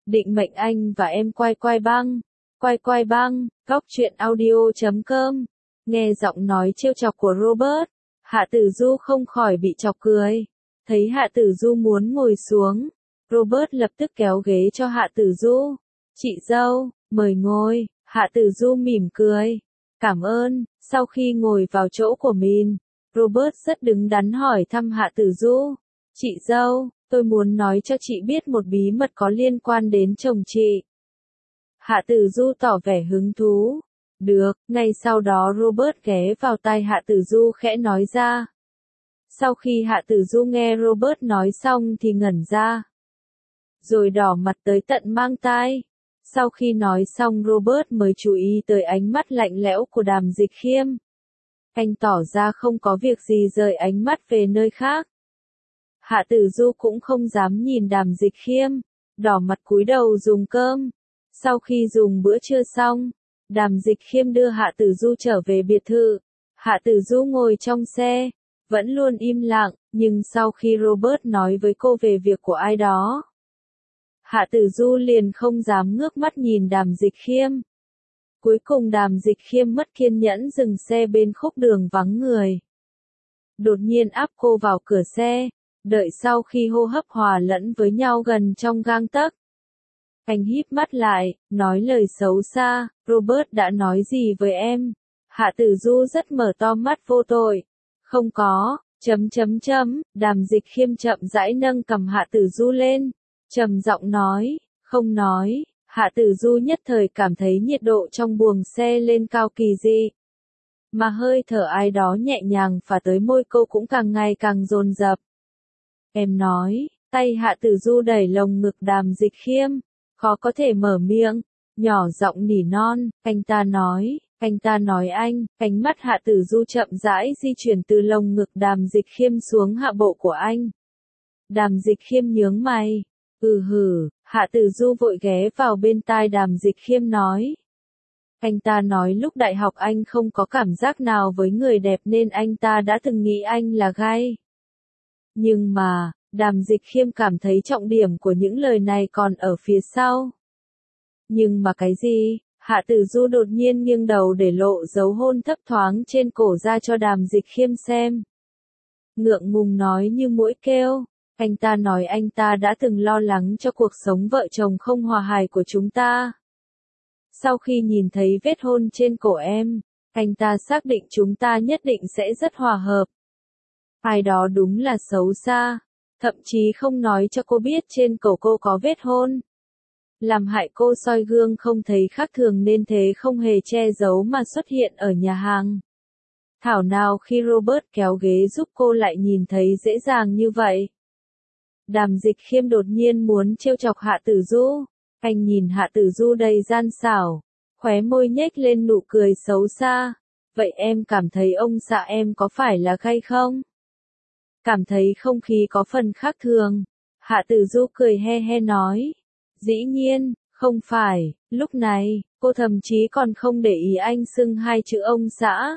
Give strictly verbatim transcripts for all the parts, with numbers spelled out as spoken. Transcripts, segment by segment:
Định mệnh anh và em quay quay băng. Quay quay băng, góc truyện audio chấm com. Nghe giọng nói trêu chọc của Robert, Hạ Tử Du không khỏi bị chọc cười. Thấy Hạ Tử Du muốn ngồi xuống, Robert lập tức kéo ghế cho Hạ Tử Du. Chị dâu, mời ngồi. Hạ Tử Du mỉm cười. Cảm ơn. Sau khi ngồi vào chỗ của mình, Robert rất đứng đắn hỏi thăm Hạ Tử Du. Chị dâu, tôi muốn nói cho chị biết một bí mật có liên quan đến chồng chị. Hạ Tử Du tỏ vẻ hứng thú. Được, ngay sau đó Robert ghé vào tai Hạ Tử Du khẽ nói ra. Sau khi Hạ Tử Du nghe Robert nói xong thì ngẩn ra. Rồi đỏ mặt tới tận mang tai. Sau khi nói xong Robert mới chú ý tới ánh mắt lạnh lẽo của Đàm Dịch Khiêm. Anh tỏ ra không có việc gì rời ánh mắt về nơi khác. Hạ Tử Du cũng không dám nhìn Đàm Dịch Khiêm, đỏ mặt cúi đầu dùng cơm. Sau khi dùng bữa trưa xong, Đàm Dịch Khiêm đưa Hạ Tử Du trở về biệt thự. Hạ Tử Du ngồi trong xe, vẫn luôn im lặng, nhưng sau khi Robert nói với cô về việc của ai đó, Hạ Tử Du liền không dám ngước mắt nhìn Đàm Dịch Khiêm. Cuối cùng Đàm Dịch Khiêm mất kiên nhẫn dừng xe bên khúc đường vắng người. Đột nhiên áp cô vào cửa xe, đợi sau khi hô hấp hòa lẫn với nhau gần trong gang tấc. Anh híp mắt lại, nói lời xấu xa, Robert đã nói gì với em? Hạ Tử Du rất mở to mắt vô tội. Không có, chấm chấm chấm, Đàm Dịch Khiêm chậm rãi nâng cầm Hạ Tử Du lên, trầm giọng nói, không nói. Hạ Tử Du nhất thời cảm thấy nhiệt độ trong buồng xe lên cao kỳ dị. Mà hơi thở ai đó nhẹ nhàng phả tới môi cô cũng càng ngày càng dồn dập. Em nói, tay Hạ Tử Du đẩy lồng ngực Đàm Dịch Khiêm, khó có thể mở miệng, nhỏ giọng nỉ non, anh ta nói, anh ta nói anh, ánh mắt Hạ Tử Du chậm rãi di chuyển từ lồng ngực Đàm Dịch Khiêm xuống hạ bộ của anh. Đàm Dịch Khiêm nhướng mày, ừ hử, Hạ Tử Du vội ghé vào bên tai Đàm Dịch Khiêm nói. Anh ta nói lúc đại học anh không có cảm giác nào với người đẹp nên anh ta đã từng nghĩ anh là gay. Nhưng mà, Đàm Dịch Khiêm cảm thấy trọng điểm của những lời này còn ở phía sau. Nhưng mà cái gì? Hạ Tử Du đột nhiên nghiêng đầu để lộ dấu hôn thấp thoáng trên cổ ra cho Đàm Dịch Khiêm xem. Ngượng ngùng nói như mũi kêu. Anh ta nói anh ta đã từng lo lắng cho cuộc sống vợ chồng không hòa hài của chúng ta. Sau khi nhìn thấy vết hôn trên cổ em, anh ta xác định chúng ta nhất định sẽ rất hòa hợp. Ai đó đúng là xấu xa, thậm chí không nói cho cô biết trên cổ cô có vết hôn. Làm hại cô soi gương không thấy khác thường nên thế không hề che giấu mà xuất hiện ở nhà hàng. Thảo nào khi Robert kéo ghế giúp cô lại nhìn thấy dễ dàng như vậy. Đàm Dịch Khiêm đột nhiên muốn trêu chọc Hạ Tử Du. Anh nhìn Hạ Tử Du đầy gian xảo, khóe môi nhếch lên nụ cười xấu xa. Vậy em cảm thấy ông xã em có phải là gay không? Cảm thấy không khí có phần khác thường. Hạ Tử Du cười he he nói. Dĩ nhiên, không phải, lúc này, cô thậm chí còn không để ý anh xưng hai chữ ông xã.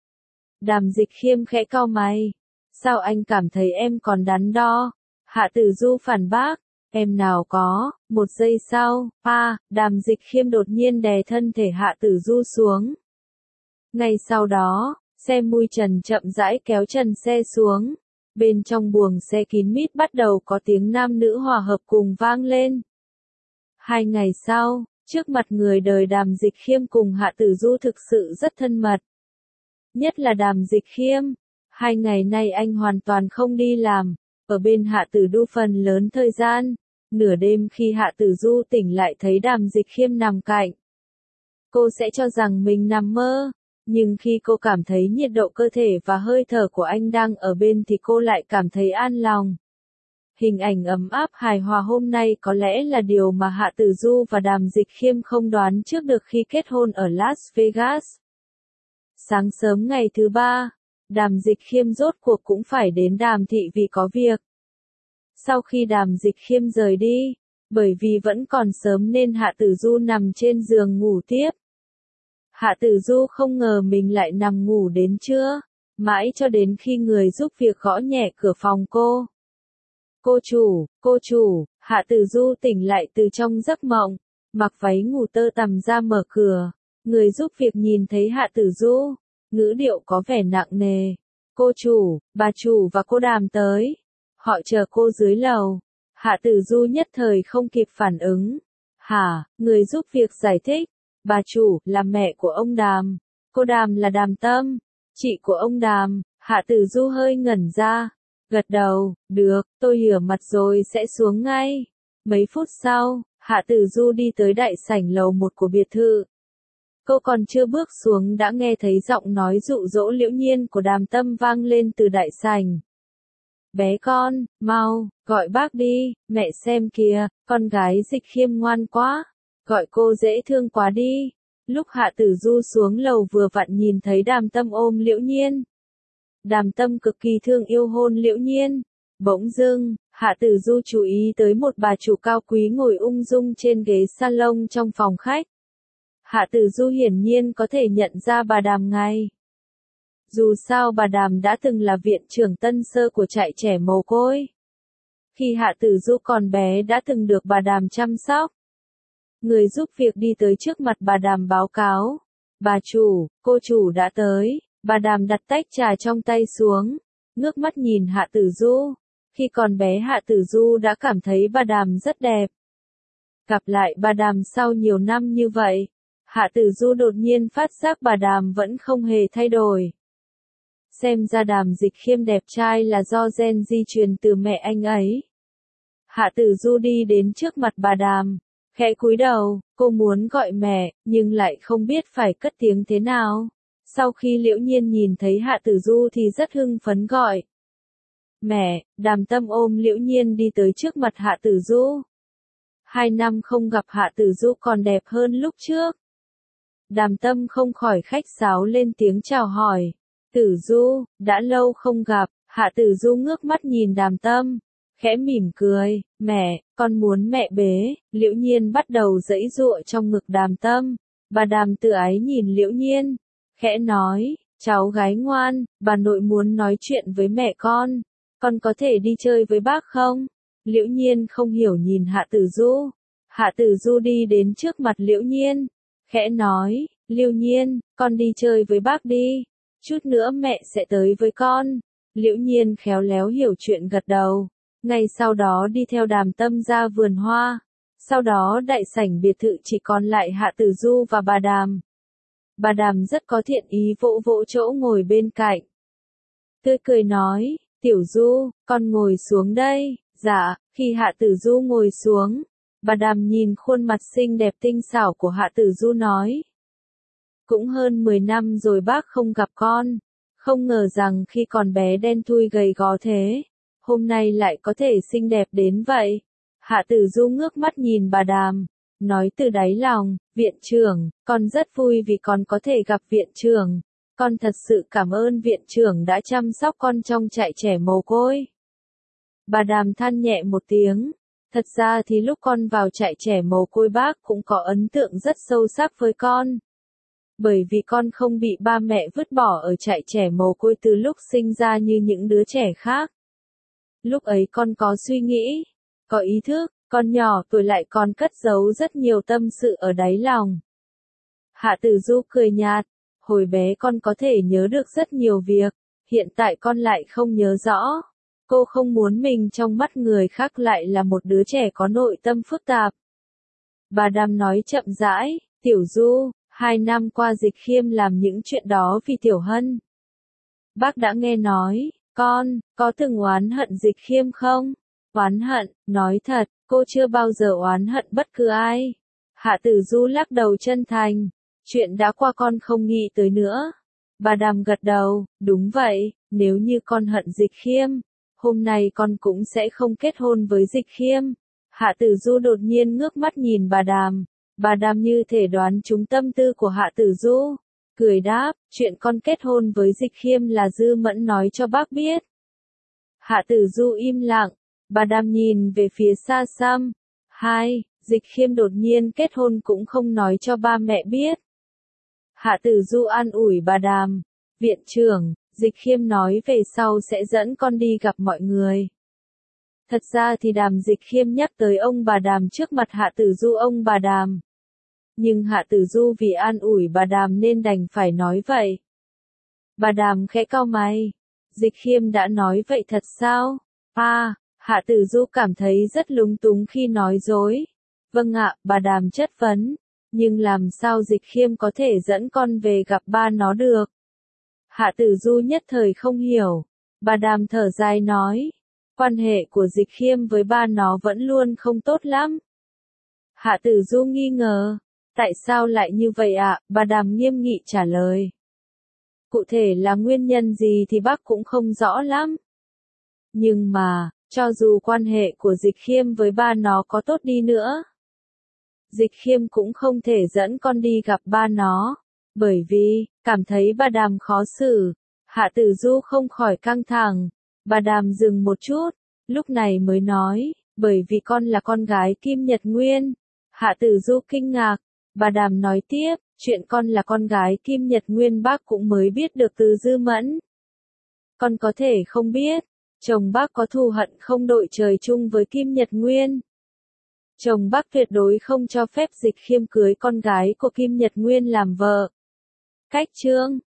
Đàm Dịch Khiêm khẽ cau mày. Sao anh cảm thấy em còn đắn đo? Hạ Tử Du phản bác. Em nào có, một giây sau, a, Đàm Dịch Khiêm đột nhiên đè thân thể Hạ Tử Du xuống. Ngay sau đó, xe mui trần chậm rãi kéo trần xe xuống. Bên trong buồng xe kín mít bắt đầu có tiếng nam nữ hòa hợp cùng vang lên. Hai ngày sau, trước mặt người đời Đàm Dịch Khiêm cùng Hạ Tử Du thực sự rất thân mật. Nhất là Đàm Dịch Khiêm, hai ngày nay anh hoàn toàn không đi làm, ở bên Hạ Tử Du phần lớn thời gian. Nửa đêm khi Hạ Tử Du tỉnh lại thấy Đàm Dịch Khiêm nằm cạnh, cô sẽ cho rằng mình nằm mơ, nhưng khi cô cảm thấy nhiệt độ cơ thể và hơi thở của anh đang ở bên thì cô lại cảm thấy an lòng. Hình ảnh ấm áp hài hòa hôm nay có lẽ là điều mà Hạ Tử Du và Đàm Dịch Khiêm không đoán trước được khi kết hôn ở Las Vegas. Sáng sớm ngày thứ ba, Đàm Dịch Khiêm rốt cuộc cũng phải đến Đàm thị vì có việc. Sau khi Đàm Dịch Khiêm rời đi, bởi vì vẫn còn sớm nên Hạ Tử Du nằm trên giường ngủ tiếp. Hạ Tử Du không ngờ mình lại nằm ngủ đến trưa, mãi cho đến khi người giúp việc gõ nhẹ cửa phòng cô. Cô chủ, cô chủ, Hạ Tử Du tỉnh lại từ trong giấc mộng, mặc váy ngủ tơ tằm ra mở cửa. Người giúp việc nhìn thấy Hạ Tử Du, ngữ điệu có vẻ nặng nề. Cô chủ, bà chủ và cô Đàm tới. Họ chờ cô dưới lầu. Hạ Tử Du nhất thời không kịp phản ứng. Hả, người giúp việc giải thích. Bà chủ là mẹ của ông Đàm. Cô Đàm là Đàm Tâm, chị của ông Đàm. Hạ Tử Du hơi ngẩn ra. Gật đầu, được, tôi rửa mặt rồi sẽ xuống ngay. Mấy phút sau, Hạ Tử Du đi tới đại sảnh lầu một của biệt thự. Cô còn chưa bước xuống đã nghe thấy giọng nói dụ dỗ Liễu Nhiên của Đàm Tâm vang lên từ đại sảnh. Bé con, mau, gọi bác đi, mẹ xem kìa, con gái Dịch Khiêm ngoan quá, gọi cô dễ thương quá đi. Lúc Hạ Tử Du xuống lầu vừa vặn nhìn thấy Đàm Tâm ôm Liễu Nhiên. Đàm Tâm cực kỳ thương yêu hôn Liễu Nhiên. Bỗng dưng, Hạ Tử Du chú ý tới một bà chủ cao quý ngồi ung dung trên ghế salon trong phòng khách. Hạ Tử Du hiển nhiên có thể nhận ra bà Đàm ngay. Dù sao bà Đàm đã từng là viện trưởng tân sơ của trại trẻ mồ côi. Khi Hạ Tử Du còn bé đã từng được bà Đàm chăm sóc. Người giúp việc đi tới trước mặt bà Đàm báo cáo. Bà chủ, cô chủ đã tới. Bà Đàm đặt tách trà trong tay xuống, ngước mắt nhìn Hạ Tử Du. Khi còn bé Hạ Tử Du đã cảm thấy bà Đàm rất đẹp. Gặp lại bà Đàm sau nhiều năm như vậy, Hạ Tử Du đột nhiên phát giác bà Đàm vẫn không hề thay đổi. Xem ra Đàm Dịch Khiêm đẹp trai là do gen di truyền từ mẹ anh ấy. Hạ Tử Du đi đến trước mặt bà Đàm, khẽ cúi đầu, cô muốn gọi mẹ, nhưng lại không biết phải cất tiếng thế nào. Sau khi Liễu Nhiên nhìn thấy Hạ Tử Du thì rất hưng phấn gọi. Mẹ, Đàm Tâm ôm Liễu Nhiên đi tới trước mặt Hạ Tử Du. Hai năm không gặp Hạ Tử Du còn đẹp hơn lúc trước. Đàm Tâm không khỏi khách sáo lên tiếng chào hỏi. Tử Du, đã lâu không gặp. Hạ Tử Du ngước mắt nhìn Đàm Tâm, khẽ mỉm cười. Mẹ, con muốn mẹ bế. Liễu Nhiên bắt đầu giãy giụa trong ngực Đàm Tâm. Bà Đàm tự ái nhìn Liễu Nhiên, khẽ nói, cháu gái ngoan, bà nội muốn nói chuyện với mẹ con. Con có thể đi chơi với bác không? Liễu Nhiên không hiểu nhìn Hạ Tử Du. Hạ Tử Du đi đến trước mặt Liễu Nhiên, khẽ nói, Liễu Nhiên, con đi chơi với bác đi. Chút nữa mẹ sẽ tới với con. Liễu Nhiên khéo léo hiểu chuyện gật đầu. Ngay sau đó đi theo Đàm Tâm ra vườn hoa. Sau đó đại sảnh biệt thự chỉ còn lại Hạ Tử Du và bà Đàm. Bà Đàm rất có thiện ý vỗ vỗ chỗ ngồi bên cạnh. Tươi cười nói, Tiểu Du, con ngồi xuống đây. Dạ, khi Hạ Tử Du ngồi xuống, bà Đàm nhìn khuôn mặt xinh đẹp tinh xảo của Hạ Tử Du nói. Cũng hơn mười năm rồi bác không gặp con. Không ngờ rằng khi còn bé đen thui gầy gò thế, hôm nay lại có thể xinh đẹp đến vậy. Hạ Tử Du ngước mắt nhìn bà Đàm, nói từ đáy lòng, viện trưởng, con rất vui vì con có thể gặp viện trưởng. Con thật sự cảm ơn viện trưởng đã chăm sóc con trong trại trẻ mồ côi. Bà Đàm than nhẹ một tiếng. Thật ra thì lúc con vào trại trẻ mồ côi bác cũng có ấn tượng rất sâu sắc với con. Bởi vì con không bị ba mẹ vứt bỏ ở trại trẻ mồ côi từ lúc sinh ra như những đứa trẻ khác. Lúc ấy con có suy nghĩ, có ý thức, con nhỏ tuổi lại còn cất giấu rất nhiều tâm sự ở đáy lòng. Hạ Tử Du cười nhạt, hồi bé con có thể nhớ được rất nhiều việc, hiện tại con lại không nhớ rõ. Cô không muốn mình trong mắt người khác lại là một đứa trẻ có nội tâm phức tạp. Bà Đàm nói chậm rãi, Tiểu Du, hai năm qua Dịch Khiêm làm những chuyện đó vì Tiểu Hân. Bác đã nghe nói, con, có từng oán hận Dịch Khiêm không? Oán hận, nói thật, cô chưa bao giờ oán hận bất cứ ai. Hạ Tử Du lắc đầu chân thành, chuyện đã qua con không nghĩ tới nữa. Bà Đàm gật đầu, đúng vậy, nếu như con hận Dịch Khiêm, hôm nay con cũng sẽ không kết hôn với Dịch Khiêm. Hạ Tử Du đột nhiên ngước mắt nhìn bà Đàm. Bà Đàm như thể đoán trúng tâm tư của Hạ Tử Du. Cười đáp, chuyện con kết hôn với Dịch Khiêm là Dư Mẫn nói cho bác biết. Hạ Tử Du im lặng. Bà Đàm nhìn về phía xa xăm. Hai, Dịch Khiêm đột nhiên kết hôn cũng không nói cho ba mẹ biết. Hạ Tử Du an ủi bà Đàm. Viện trưởng, Dịch Khiêm nói về sau sẽ dẫn con đi gặp mọi người. Thật ra thì Đàm Dịch Khiêm nhắc tới ông bà Đàm trước mặt Hạ Tử Du ông bà Đàm. Nhưng Hạ Tử Du vì an ủi bà Đàm nên đành phải nói vậy. Bà Đàm khẽ cau mày. Dịch Khiêm đã nói vậy thật sao? À, Hạ Tử Du cảm thấy rất lúng túng khi nói dối. Vâng ạ, bà Đàm chất vấn. Nhưng làm sao Dịch Khiêm có thể dẫn con về gặp ba nó được? Hạ Tử Du nhất thời không hiểu. Bà Đàm thở dài nói. Quan hệ của Dịch Khiêm với ba nó vẫn luôn không tốt lắm. Hạ Tử Du nghi ngờ. Tại sao lại như vậy ạ? À? Bà Đàm nghiêm nghị trả lời. Cụ thể là nguyên nhân gì thì bác cũng không rõ lắm. Nhưng mà, cho dù quan hệ của Dịch Khiêm với ba nó có tốt đi nữa, Dịch Khiêm cũng không thể dẫn con đi gặp ba nó, bởi vì, cảm thấy bà Đàm khó xử. Hạ Tử Du không khỏi căng thẳng. Bà Đàm dừng một chút, lúc này mới nói, bởi vì con là con gái Kim Nhật Nguyên. Hạ Tử Du kinh ngạc. Bà Đàm nói tiếp, chuyện con là con gái Kim Nhật Nguyên bác cũng mới biết được từ Dư Mẫn. Con có thể không biết, chồng bác có thù hận không đội trời chung với Kim Nhật Nguyên. Chồng bác tuyệt đối không cho phép Dịch Khiêm cưới con gái của Kim Nhật Nguyên làm vợ. Cách chương